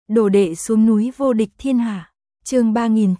Đồ đệ xuống núi vô địch thiên hạ. Chương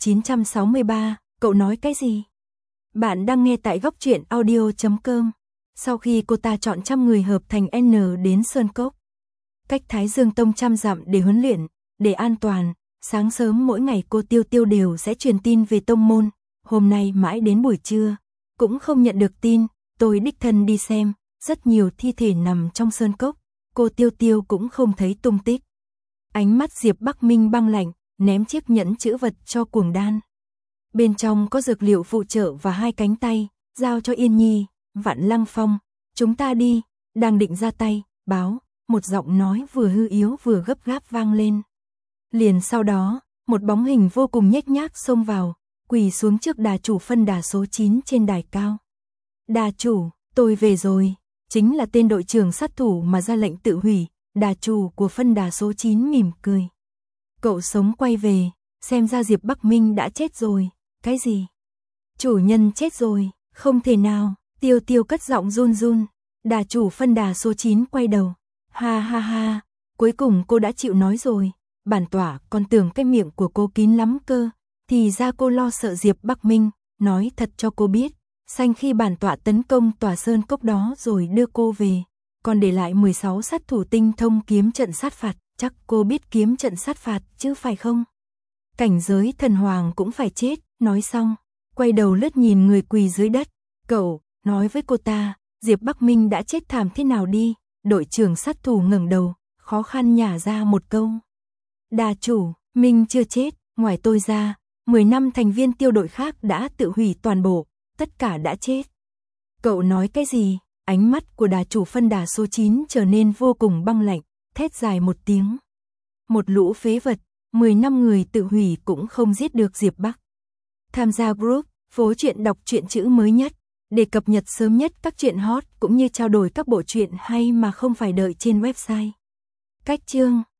3963, cậu nói cái gì? Bạn đang nghe tại góc truyện audio.com. Sau khi cô ta chọn trăm người hợp thành N đến Sơn Cốc, cách Thái Dương Tông trăm dặm để huấn luyện, để an toàn, sáng sớm mỗi ngày cô Tiêu Tiêu đều sẽ truyền tin về tông môn. Hôm nay mãi đến buổi trưa, cũng không nhận được tin, tôi đích thân đi xem, rất nhiều thi thể nằm trong Sơn Cốc, cô Tiêu Tiêu cũng không thấy tung tích. Ánh mắt Diệp Bắc Minh băng lạnh, ném chiếc nhẫn chữ vật cho Cuồng Đan. Bên trong có dược liệu phụ trợ và 2 cánh tay, giao cho Yên Nhi. Vạn Lăng Phong, chúng ta đi. Đang định ra tay, báo, một giọng nói vừa hư yếu vừa gấp gáp vang lên. Liền sau đó, một bóng hình vô cùng nhếch nhác xông vào, quỳ xuống trước đà chủ phân đà số 9 trên đài cao. Đà chủ, tôi về rồi, chính là tên đội trưởng sát thủ mà ra lệnh tự hủy. Đà chủ của phân đà số 9 mỉm cười. Cậu sống quay về, xem ra Diệp Bắc Minh đã chết rồi. Cái gì? Chủ nhân chết rồi, không thể nào. Tiêu Tiêu cất giọng run run. Đà chủ phân đà số 9 quay đầu. Ha ha ha, cuối cùng cô đã chịu nói rồi. Bản tỏa còn tưởng cái miệng của cô kín lắm cơ. Thì ra cô lo sợ Diệp Bắc Minh. Nói thật cho cô biết, sanh khi bản tỏa tấn công tòa Sơn Cốc đó rồi đưa cô về, còn để lại 16 sát thủ tinh thông kiếm trận sát phạt. Chắc cô biết kiếm trận sát phạt chứ phải không? Cảnh giới thần hoàng cũng phải chết. Nói xong, quay đầu lướt nhìn người quỳ dưới đất. Cậu, nói với cô ta, Diệp Bắc Minh đã chết thảm thế nào đi. Đội trưởng sát thủ ngẩng đầu, khó khăn nhả ra một câu. Đà chủ, Minh chưa chết, ngoài tôi ra, 10 năm thành viên tiêu đội khác đã tự hủy toàn bộ, tất cả đã chết. Cậu nói cái gì? Ánh mắt của đà chủ phân đà số 9 trở nên vô cùng băng lạnh, thét dài một tiếng. Một lũ phế vật, 10 năm người tự hủy cũng không giết được Diệp Bắc. Tham gia group, phố truyện đọc truyện chữ mới nhất, để cập nhật sớm nhất các truyện hot cũng như trao đổi các bộ truyện hay mà không phải đợi trên website. Cách chương